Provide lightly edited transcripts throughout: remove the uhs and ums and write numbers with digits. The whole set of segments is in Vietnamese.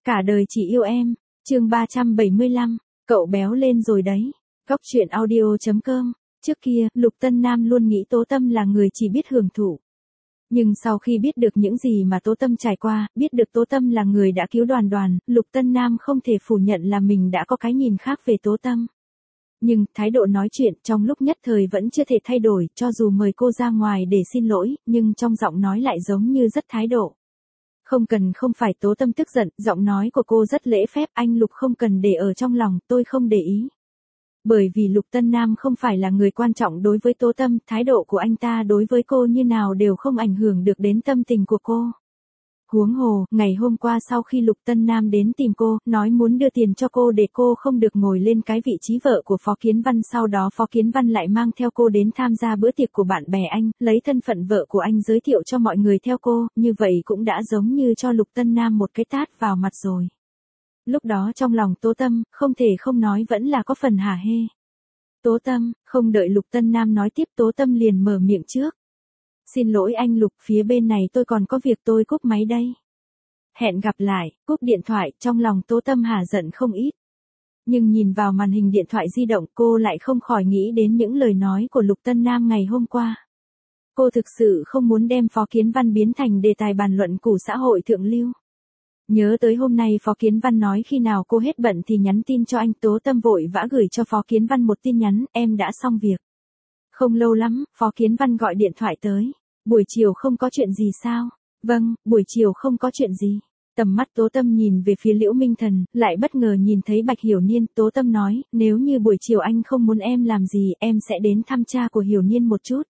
Cả đời chỉ yêu em, chương 375, cậu béo lên rồi đấy. Góc truyện audio.com. Trước kia, Lục Tân Nam luôn nghĩ Tố Tâm là người chỉ biết hưởng thụ. Nhưng sau khi biết được những gì mà Tố Tâm trải qua, biết được Tố Tâm là người đã cứu Đoàn Đoàn, Lục Tân Nam không thể phủ nhận là mình đã có cái nhìn khác về Tố Tâm. Nhưng, thái độ nói chuyện trong lúc nhất thời vẫn chưa thể thay đổi, cho dù mời cô ra ngoài để xin lỗi, nhưng trong giọng nói lại giống như rất thái độ. Không phải Tố Tâm tức giận, giọng nói của cô rất lễ phép, anh Lục không cần để ở trong lòng, tôi không để ý. Bởi vì Lục Tân Nam không phải là người quan trọng đối với Tố Tâm, thái độ của anh ta đối với cô như nào đều không ảnh hưởng được đến tâm tình của cô. Huống hồ, ngày hôm qua sau khi Lục Tân Nam đến tìm cô, nói muốn đưa tiền cho cô để cô không được ngồi lên cái vị trí vợ của Phó Kiến Văn, sau đó Phó Kiến Văn lại mang theo cô đến tham gia bữa tiệc của bạn bè anh, lấy thân phận vợ của anh giới thiệu cho mọi người theo cô, như vậy cũng đã giống như cho Lục Tân Nam một cái tát vào mặt rồi. Lúc đó trong lòng Tố Tâm, không thể không nói vẫn là có phần hả hê. Tố Tâm, không đợi Lục Tân Nam nói tiếp Tố Tâm liền mở miệng trước. Xin lỗi anh Lục, phía bên này tôi còn có việc, tôi cúp máy đây. Hẹn gặp lại, cúp điện thoại, trong lòng Tố Tâm hả giận không ít. Nhưng nhìn vào màn hình điện thoại di động cô lại không khỏi nghĩ đến những lời nói của Lục Tân Nam ngày hôm qua. Cô thực sự không muốn đem Phó Kiến Văn biến thành đề tài bàn luận của xã hội thượng lưu. Nhớ tới hôm nay Phó Kiến Văn nói khi nào cô hết bận thì nhắn tin cho anh, Tố Tâm vội vã gửi cho Phó Kiến Văn một tin nhắn, em đã xong việc. Không lâu lắm, Phó Kiến Văn gọi điện thoại tới. Buổi chiều không có chuyện gì sao? Vâng, buổi chiều không có chuyện gì. Tầm mắt Tố Tâm nhìn về phía Liễu Minh Thần, lại bất ngờ nhìn thấy Bạch Hiểu Niên. Tố Tâm nói, nếu như buổi chiều anh không muốn em làm gì, em sẽ đến thăm cha của Hiểu Niên một chút.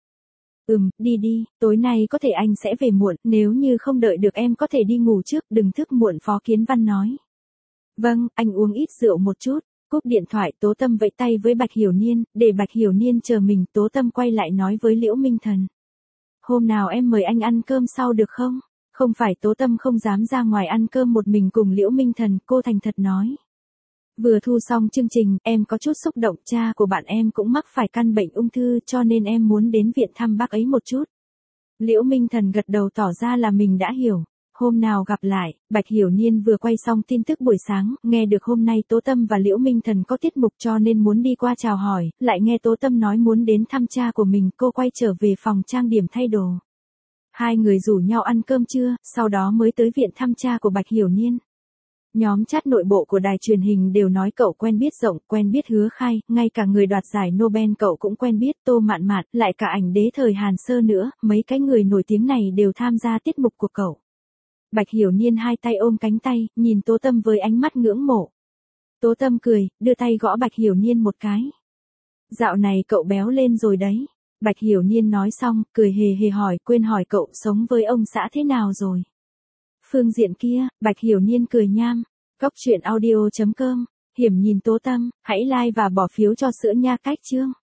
Đi đi, tối nay có thể anh sẽ về muộn, nếu như không đợi được em có thể đi ngủ trước, đừng thức muộn, Phó Kiến Văn nói. Vâng, anh uống ít rượu một chút. Cúp điện thoại, Tố Tâm vẫy tay với Bạch Hiểu Niên, để Bạch Hiểu Niên chờ mình. Tố Tâm quay lại nói với Liễu Minh Thần. Hôm nào em mời anh ăn cơm sau được không? Không phải Tố Tâm không dám ra ngoài ăn cơm một mình cùng Liễu Minh Thần, cô thành thật nói. Vừa thu xong chương trình, em có chút xúc động, cha của bạn em cũng mắc phải căn bệnh ung thư cho nên em muốn đến viện thăm bác ấy một chút. Liễu Minh Thần gật đầu tỏ ra là mình đã hiểu. Hôm nào gặp lại, Bạch Hiểu Niên vừa quay xong tin tức buổi sáng, nghe được hôm nay Tố Tâm và Liễu Minh Thần có tiết mục cho nên muốn đi qua chào hỏi, lại nghe Tố Tâm nói muốn đến thăm cha của mình, cô quay trở về phòng trang điểm thay đồ. Hai người rủ nhau ăn cơm trưa, sau đó mới tới viện thăm cha của Bạch Hiểu Niên. Nhóm chat nội bộ của đài truyền hình đều nói cậu quen biết Rộng, quen biết Hứa Khai, ngay cả người đoạt giải Nobel cậu cũng quen biết, Tô Mạn Mạn, lại cả ảnh đế thời Hàn Sơ nữa, mấy cái người nổi tiếng này đều tham gia tiết mục của cậu. Bạch Hiểu Niên hai tay ôm cánh tay, nhìn Tố Tâm với ánh mắt ngưỡng mộ. Tố Tâm cười, đưa tay gõ Bạch Hiểu Niên một cái. Dạo này cậu béo lên rồi đấy. Bạch Hiểu Niên nói xong, cười hề hề hỏi, quên hỏi cậu sống với ông xã thế nào rồi. Phương diện kia, Bạch Hiểu Niên cười nham. Góc truyện audio.com, Hiểm nhìn Tố Tâm, hãy like và bỏ phiếu cho sữa nha cách chương.